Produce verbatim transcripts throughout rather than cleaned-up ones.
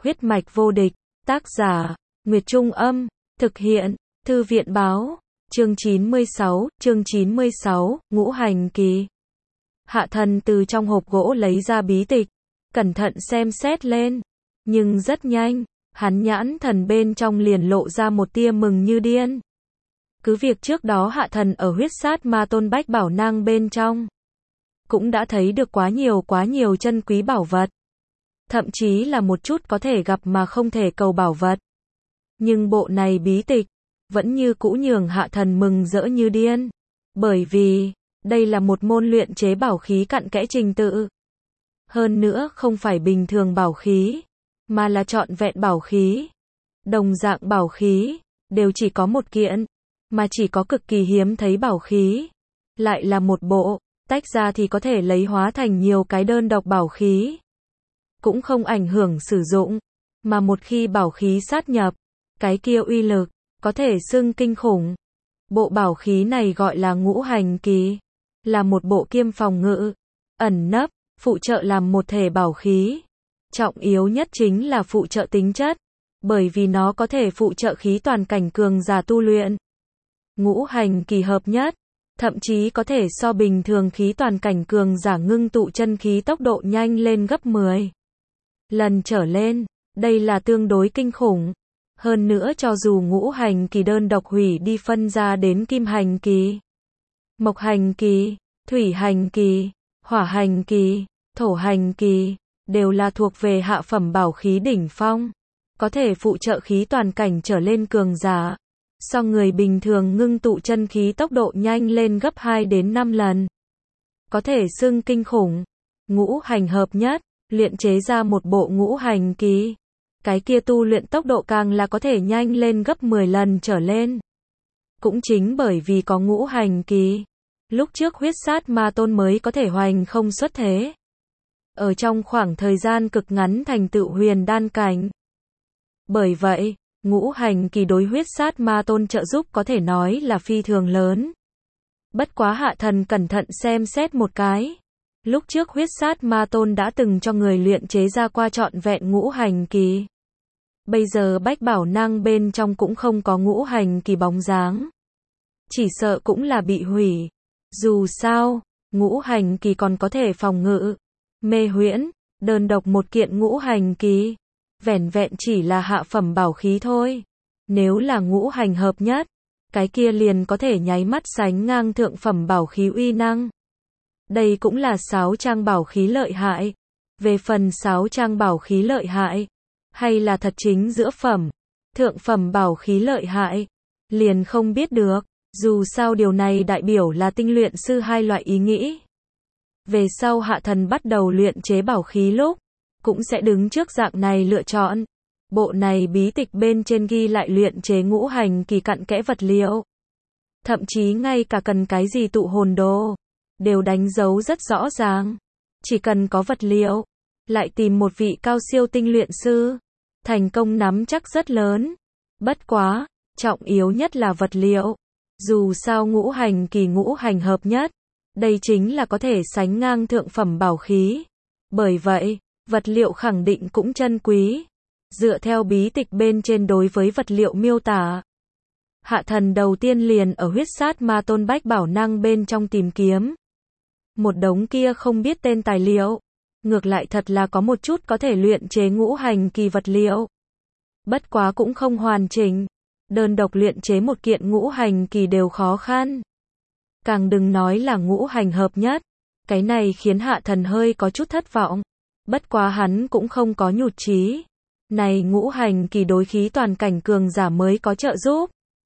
Huyết mạch vô địch, tác giả, Nguyệt Trung Âm, thực hiện, Thư viện Báo, chương chín mươi sáu, chương chín mươi sáu, Ngũ Hành Kỳ. Hạ Thần từ trong hộp gỗ lấy ra bí tịch, cẩn thận xem xét lên, nhưng rất nhanh, hắn nhãn thần bên trong liền lộ ra một tia mừng như điên. Cứ việc trước đó Hạ Thần ở huyết sát ma tôn bách bảo nang bên trong, cũng đã thấy được quá nhiều quá nhiều chân quý bảo vật. Thậm chí là một chút có thể gặp mà không thể cầu bảo vật. Nhưng bộ này bí tịch, vẫn như cũ nhường Hạ Thần mừng rỡ như điên. Bởi vì, đây là một môn luyện chế bảo khí cặn kẽ trình tự. Hơn nữa không phải bình thường bảo khí, mà là trọn vẹn bảo khí. Đồng dạng bảo khí, đều chỉ có một kiện, mà chỉ có cực kỳ hiếm thấy bảo khí. Lại là một bộ, tách ra thì có thể lấy hóa thành nhiều cái đơn độc bảo khí. Cũng không ảnh hưởng sử dụng, mà một khi bảo khí sát nhập, cái kia uy lực, có thể xưng kinh khủng. Bộ bảo khí này gọi là Ngũ Hành Kỳ, là một bộ kiêm phòng ngự, ẩn nấp, phụ trợ làm một thể bảo khí. Trọng yếu nhất chính là phụ trợ tính chất, bởi vì nó có thể phụ trợ khí toàn cảnh cường giả tu luyện. Ngũ Hành Kỳ hợp nhất, thậm chí có thể so bình thường khí toàn cảnh cường giả ngưng tụ chân khí tốc độ nhanh lên gấp mười lần trở lên, đây là tương đối kinh khủng. Hơn nữa cho dù Ngũ Hành Kỳ đơn độc hủy đi phân ra đến Kim Hành Kỳ, Mộc Hành Kỳ, Thủy Hành Kỳ, Hỏa Hành Kỳ, Thổ Hành Kỳ, đều là thuộc về hạ phẩm bảo khí đỉnh phong, có thể phụ trợ khí toàn cảnh trở lên cường giả, so người bình thường ngưng tụ chân khí tốc độ nhanh lên gấp hai đến năm lần. Có thể xưng kinh khủng. Ngũ hành hợp nhất, luyện chế ra một bộ Ngũ Hành Kỳ. Cái kia tu luyện tốc độ càng là có thể nhanh lên gấp mười lần trở lên. Cũng chính bởi vì có Ngũ Hành Kỳ, lúc trước huyết sát ma tôn mới có thể hoành không xuất thế. Ở trong khoảng thời gian cực ngắn thành tựu huyền đan cảnh. Bởi vậy, Ngũ Hành Kỳ đối huyết sát ma tôn trợ giúp có thể nói là phi thường lớn. Bất quá Hạ Thần cẩn thận xem xét một cái. Lúc trước huyết sát ma tôn đã từng cho người luyện chế ra qua trọn vẹn Ngũ Hành Kỳ. Bây giờ bách bảo nang bên trong cũng không có Ngũ Hành Kỳ bóng dáng. Chỉ sợ cũng là bị hủy. Dù sao, Ngũ Hành Kỳ còn có thể phòng ngự, mê huyễn, đơn độc một kiện Ngũ Hành Kỳ. Vẻn vẹn chỉ là hạ phẩm bảo khí thôi. Nếu là ngũ hành hợp nhất, cái kia liền có thể nháy mắt sánh ngang thượng phẩm bảo khí uy năng. Đây cũng là sáu trang bảo khí lợi hại. Về phần sáu trang bảo khí lợi hại, hay là thật chính giữa phẩm, thượng phẩm bảo khí lợi hại, liền không biết được. Dù sao điều này đại biểu là tinh luyện sư hai loại ý nghĩ. Về sau Hạ Thần bắt đầu luyện chế bảo khí lúc, cũng sẽ đứng trước dạng này lựa chọn. Bộ này bí tịch bên trên ghi lại luyện chế Ngũ Hành Kỳ cặn kẽ vật liệu. Thậm chí ngay cả cần cái gì tụ hồn đồ, đều đánh dấu rất rõ ràng. Chỉ cần có vật liệu, lại tìm một vị cao siêu tinh luyện sư, thành công nắm chắc rất lớn. Bất quá, trọng yếu nhất là vật liệu. Dù sao Ngũ Hành Kỳ ngũ hành hợp nhất, đây chính là có thể sánh ngang thượng phẩm bảo khí. Bởi vậy, vật liệu khẳng định cũng chân quý. Dựa theo bí tịch bên trên đối với vật liệu miêu tả, Hạ Thần đầu tiên liền ở huyết sát ma tôn bách bảo nang bên trong tìm kiếm. Một đống kia không biết tên tài liệu. Ngược lại thật là có một chút có thể luyện chế Ngũ Hành Kỳ vật liệu. Bất quá cũng không hoàn chỉnh. Đơn độc luyện chế một kiện Ngũ Hành Kỳ đều khó khăn. Càng đừng nói là ngũ hành hợp nhất. Cái này khiến Hạ Thần hơi có chút thất vọng. Bất quá hắn cũng không có nhụt chí. Này Ngũ Hành Kỳ đối khí toàn cảnh cường giả mới có trợ giúp.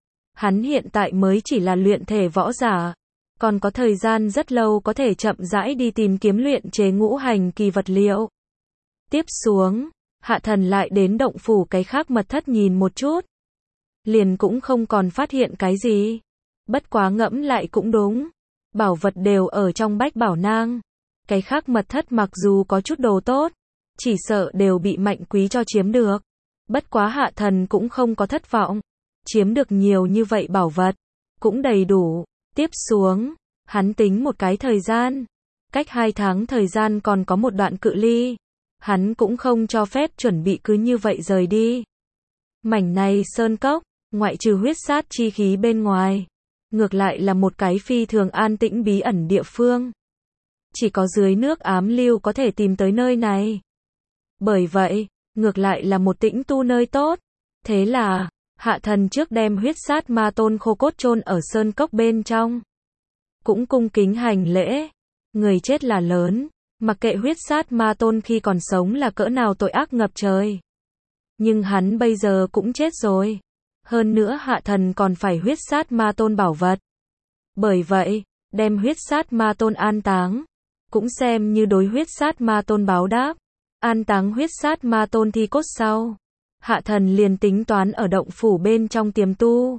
Hắn hiện tại mới chỉ là luyện thể võ giả. Còn có thời gian rất lâu có thể chậm rãi đi tìm kiếm luyện chế Ngũ Hành Kỳ vật liệu. Tiếp xuống, Hạ Thần lại đến động phủ cái khác mật thất nhìn một chút. Liền cũng không còn phát hiện cái gì. Bất quá ngẫm lại cũng đúng. Bảo vật đều ở trong bách bảo nang. Cái khác mật thất mặc dù có chút đồ tốt, chỉ sợ đều bị Mạnh Quý cho chiếm được. Bất quá Hạ Thần cũng không có thất vọng. Chiếm được nhiều như vậy bảo vật, cũng đầy đủ. Tiếp xuống, hắn tính một cái thời gian. Cách hai tháng thời gian còn có một đoạn cự ly. hắn cũng không cho phép chuẩn bị cứ như vậy rời đi. Mảnh này sơn cốc, ngoại trừ huyết sát chi khí bên ngoài, ngược lại là một cái phi thường an tĩnh bí ẩn địa phương. Chỉ có dưới nước ám lưu có thể tìm tới nơi này. Bởi vậy, ngược lại là một tĩnh tu nơi tốt. Thế là, Hạ Thần trước đem huyết sát ma tôn khô cốt chôn ở sơn cốc bên trong. Cũng cung kính hành lễ. Người chết là lớn, mặc kệ huyết sát ma tôn khi còn sống là cỡ nào tội ác ngập trời. Nhưng hắn bây giờ cũng chết rồi. Hơn nữa Hạ Thần còn phải huyết sát ma tôn bảo vật. Bởi vậy, đem huyết sát ma tôn an táng, cũng xem như đối huyết sát ma tôn báo đáp. An táng huyết sát ma tôn thi cốt sau, Hạ Thần liền tính toán ở động phủ bên trong tiềm tu.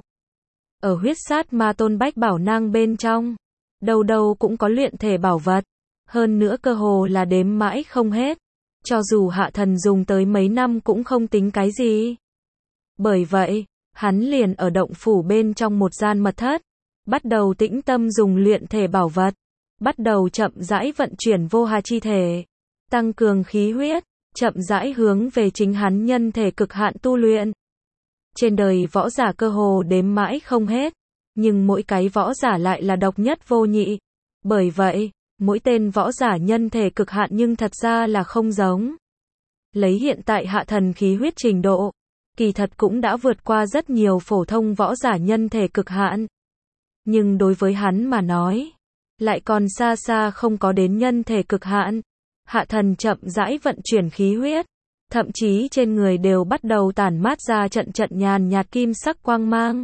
Ở huyết sát ma tôn bách bảo nang bên trong, đầu đầu cũng có luyện thể bảo vật. Hơn nữa cơ hồ là đếm mãi không hết. Cho dù Hạ Thần dùng tới mấy năm cũng không tính cái gì. Bởi vậy, hắn liền ở động phủ bên trong một gian mật thất, bắt đầu tĩnh tâm dùng luyện thể bảo vật, bắt đầu chậm rãi vận chuyển vô hà chi thể, tăng cường khí huyết, chậm rãi hướng về chính hắn nhân thể cực hạn tu luyện. Trên đời võ giả cơ hồ đếm mãi không hết, nhưng mỗi cái võ giả lại là độc nhất vô nhị. Bởi vậy, mỗi tên võ giả nhân thể cực hạn nhưng thật ra là không giống. Lấy hiện tại Hạ Thần khí huyết trình độ, kỳ thật cũng đã vượt qua rất nhiều phổ thông võ giả nhân thể cực hạn. Nhưng đối với hắn mà nói, lại còn xa xa không có đến nhân thể cực hạn. Hạ Thần chậm rãi vận chuyển khí huyết, thậm chí trên người đều bắt đầu tản mát ra trận trận nhàn nhạt kim sắc quang mang,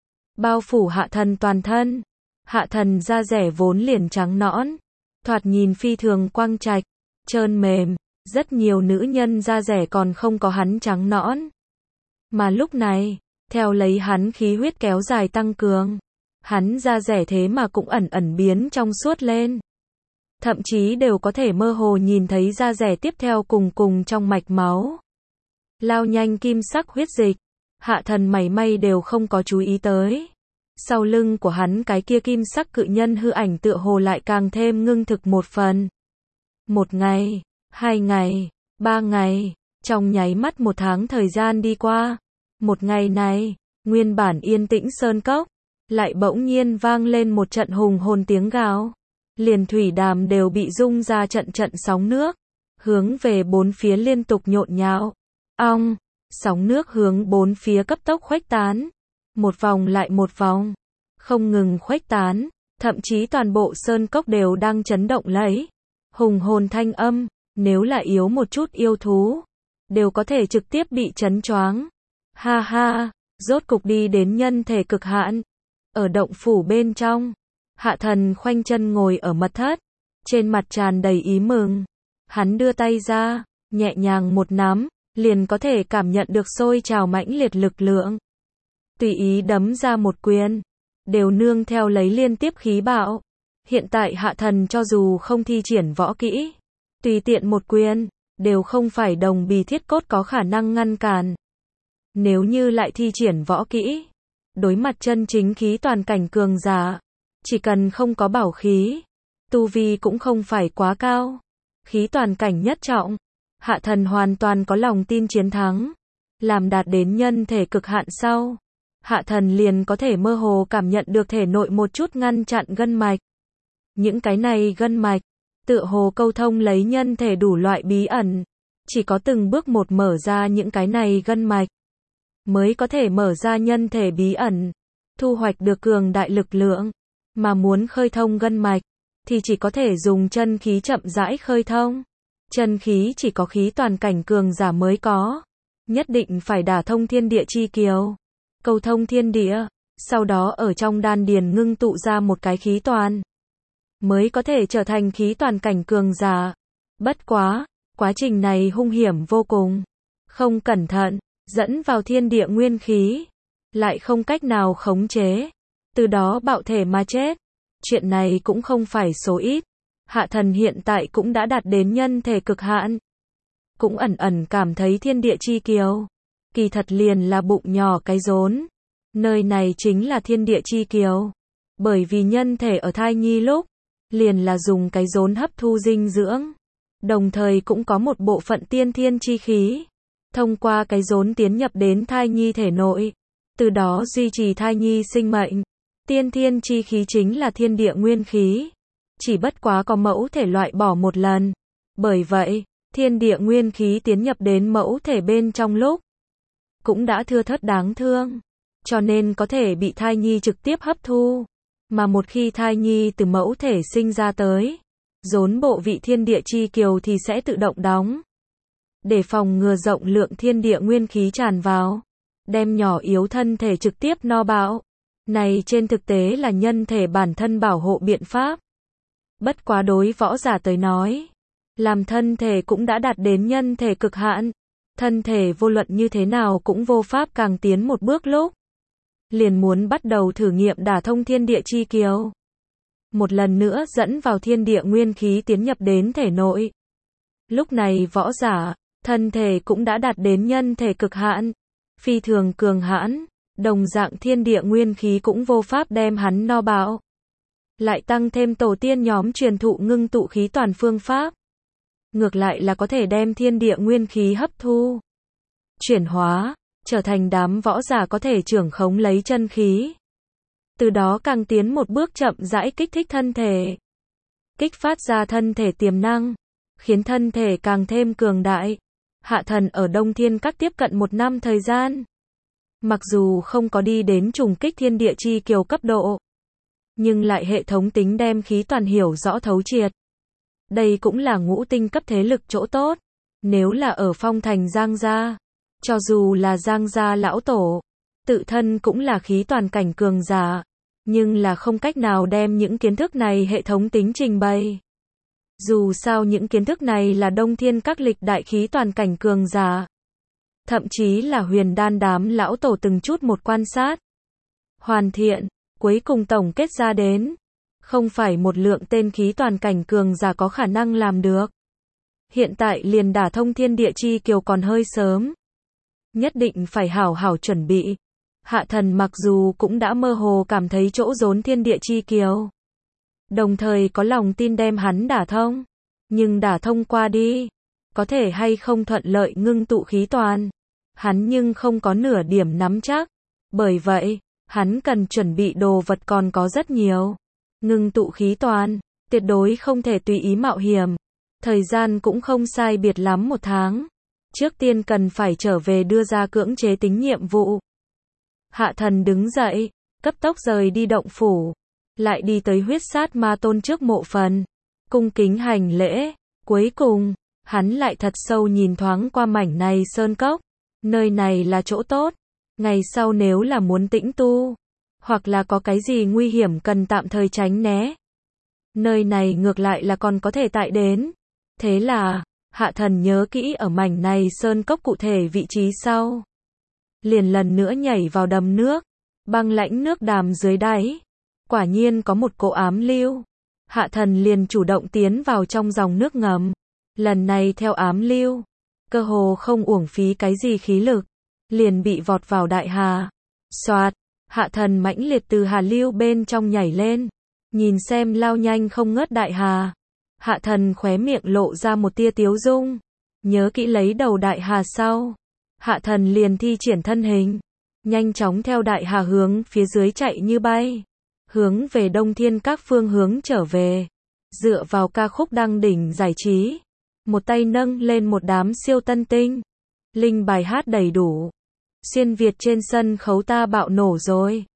bao phủ Hạ Thần toàn thân. Hạ Thần da rẻ vốn liền trắng nõn, thoạt nhìn phi thường quang trạch, trơn mềm, rất nhiều nữ nhân da rẻ còn không có hắn trắng nõn. Mà lúc này, theo lấy hắn khí huyết kéo dài tăng cường, hắn da rẻ thế mà cũng ẩn ẩn biến trong suốt lên. Thậm chí đều có thể mơ hồ nhìn thấy da rẻ tiếp theo cùng cùng trong mạch máu lao nhanh kim sắc huyết dịch. Hạ Thần mảy may đều không có chú ý tới. Sau lưng của hắn cái kia kim sắc cự nhân hư ảnh tựa hồ lại càng thêm ngưng thực một phần. Một ngày, hai ngày, ba ngày, trong nháy mắt một tháng thời gian đi qua. Một ngày này, nguyên bản yên tĩnh sơn cốc, lại bỗng nhiên vang lên một trận hùng hồn tiếng gào. Liền thủy đàm đều bị rung ra trận trận sóng nước, hướng về bốn phía liên tục nhộn nhạo. Ong, sóng nước hướng bốn phía cấp tốc khuếch tán. Một vòng lại một vòng, không ngừng khuếch tán, thậm chí toàn bộ sơn cốc đều đang chấn động lấy. Hùng hồn thanh âm, nếu là yếu một chút yêu thú, đều có thể trực tiếp bị chấn choáng. Ha ha, rốt cục đi đến nhân thể cực hạn. Ở động phủ bên trong, Hạ Thần khoanh chân ngồi ở mật thất, trên mặt tràn đầy ý mừng. Hắn đưa tay ra, nhẹ nhàng một nắm, liền có thể cảm nhận được sôi trào mãnh liệt lực lượng. Tùy ý đấm ra một quyền, đều nương theo lấy liên tiếp khí bạo. Hiện tại Hạ Thần cho dù không thi triển võ kỹ, tùy tiện một quyền, đều không phải đồng bì thiết cốt có khả năng ngăn cản. Nếu như lại thi triển võ kỹ, đối mặt chân chính khí toàn cảnh cường giả, chỉ cần không có bảo khí, tu vi cũng không phải quá cao, khí toàn cảnh nhất trọng, Hạ Thần hoàn toàn có lòng tin chiến thắng. Làm đạt đến nhân thể cực hạn sau, Hạ Thần liền có thể mơ hồ cảm nhận được thể nội một chút ngăn chặn gân mạch. Những cái này gân mạch, tựa hồ câu thông lấy nhân thể đủ loại bí ẩn, chỉ có từng bước một mở ra những cái này gân mạch, mới có thể mở ra nhân thể bí ẩn, thu hoạch được cường đại lực lượng. Mà muốn khơi thông gân mạch, thì chỉ có thể dùng chân khí chậm rãi khơi thông. Chân khí chỉ có khí toàn cảnh cường giả mới có. Nhất định phải đả thông thiên địa chi kiều, câu thông thiên địa, sau đó ở trong đan điền ngưng tụ ra một cái khí toàn, mới có thể trở thành khí toàn cảnh cường giả. Bất quá, quá trình này hung hiểm vô cùng. Không cẩn thận, dẫn vào thiên địa nguyên khí, lại không cách nào khống chế, từ đó bạo thể mà chết. Chuyện này cũng không phải số ít. Hạ Thần hiện tại cũng đã đạt đến nhân thể cực hạn, cũng ẩn ẩn cảm thấy thiên địa chi kiều, kỳ thật liền là bụng nhỏ cái rốn. Nơi này chính là thiên địa chi kiều, bởi vì nhân thể ở thai nhi lúc, liền là dùng cái rốn hấp thu dinh dưỡng, đồng thời cũng có một bộ phận tiên thiên chi khí, thông qua cái rốn tiến nhập đến thai nhi thể nội, từ đó duy trì thai nhi sinh mệnh. Tiên thiên chi khí chính là thiên địa nguyên khí, chỉ bất quá có mẫu thể loại bỏ một lần. Bởi vậy, thiên địa nguyên khí tiến nhập đến mẫu thể bên trong lúc cũng đã thưa thớt đáng thương, cho nên có thể bị thai nhi trực tiếp hấp thu. Mà một khi thai nhi từ mẫu thể sinh ra tới, rốn bộ vị thiên địa chi kiều thì sẽ tự động đóng. Để phòng ngừa rộng lượng thiên địa nguyên khí tràn vào, đem nhỏ yếu thân thể trực tiếp no bạo. Này trên thực tế là nhân thể bản thân bảo hộ biện pháp. Bất quá đối võ giả tới nói, làm thân thể cũng đã đạt đến nhân thể cực hạn. Thân thể vô luận như thế nào cũng vô pháp càng tiến một bước lúc. Liền muốn bắt đầu thử nghiệm đả thông thiên địa chi kiều. Một lần nữa dẫn vào thiên địa nguyên khí tiến nhập đến thể nội. Lúc này võ giả, thân thể cũng đã đạt đến nhân thể cực hạn, phi thường cường hãn, đồng dạng thiên địa nguyên khí cũng vô pháp đem hắn no bạo. Lại tăng thêm tổ tiên nhóm truyền thụ ngưng tụ khí toàn phương pháp. Ngược lại là có thể đem thiên địa nguyên khí hấp thu, chuyển hóa, trở thành đám võ giả có thể trưởng khống lấy chân khí. Từ đó càng tiến một bước chậm rãi kích thích thân thể. Kích phát ra thân thể tiềm năng, khiến thân thể càng thêm cường đại. Hạ Thần ở Đông Thiên Các tiếp cận một năm thời gian. Mặc dù không có đi đến trùng kích thiên địa chi kiều cấp độ, nhưng lại hệ thống tính đem khí toàn hiểu rõ thấu triệt. Đây cũng là ngũ tinh cấp thế lực chỗ tốt. Nếu là ở phong thành Giang Gia, cho dù là Giang Gia lão tổ, tự thân cũng là khí toàn cảnh cường giả, nhưng là không cách nào đem những kiến thức này hệ thống tính trình bày. Dù sao những kiến thức này là Đông Thiên Các lịch đại khí toàn cảnh cường giả. Thậm chí là huyền đan đám lão tổ từng chút một quan sát, hoàn thiện, cuối cùng tổng kết ra đến. Không phải một lượng tên khí toàn cảnh cường giả có khả năng làm được. Hiện tại liền đả thông thiên địa chi kiều còn hơi sớm. Nhất định phải hảo hảo chuẩn bị. Hạ Thần mặc dù cũng đã mơ hồ cảm thấy chỗ rốn thiên địa chi kiều, đồng thời có lòng tin đem hắn đả thông. Nhưng đả thông qua đi, có thể hay không thuận lợi ngưng tụ khí toàn, hắn nhưng không có nửa điểm nắm chắc. Bởi vậy, hắn cần chuẩn bị đồ vật còn có rất nhiều. Ngưng tụ khí toàn, tuyệt đối không thể tùy ý mạo hiểm. Thời gian cũng không sai biệt lắm một tháng. Trước tiên cần phải trở về đưa ra cưỡng chế tính nhiệm vụ. Hạ Thần đứng dậy, cấp tốc rời đi động phủ, lại đi tới huyết sát ma tôn trước mộ phần, cung kính hành lễ. Cuối cùng, hắn lại thật sâu nhìn thoáng qua mảnh này sơn cốc. Nơi này là chỗ tốt. Ngày sau nếu là muốn tĩnh tu, hoặc là có cái gì nguy hiểm cần tạm thời tránh né, nơi này ngược lại là còn có thể tại đến. Thế là, Hạ Thần nhớ kỹ ở mảnh này sơn cốc cụ thể vị trí sau. Liền lần nữa nhảy vào đầm nước, băng lãnh nước đàm dưới đáy. Quả nhiên có một cỗ ám lưu. Hạ Thần liền chủ động tiến vào trong dòng nước ngầm. Lần này theo ám lưu, cơ hồ không uổng phí cái gì khí lực, liền bị vọt vào đại hà. Soạt, Hạ Thần mãnh liệt từ hà lưu bên trong nhảy lên, nhìn xem lao nhanh không ngớt đại hà. Hạ Thần khóe miệng lộ ra một tia tiếu dung. Nhớ kỹ lấy đầu đại hà sau, Hạ Thần liền thi triển thân hình, nhanh chóng theo đại hà hướng phía dưới chạy như bay, hướng về Đông Thiên Các phương hướng trở về. Dựa vào ca khúc đăng đỉnh giải trí, một tay nâng lên một đám siêu tân tinh, linh bài hát đầy đủ. Xuyên Việt trên sân khấu ta bạo nổ rồi.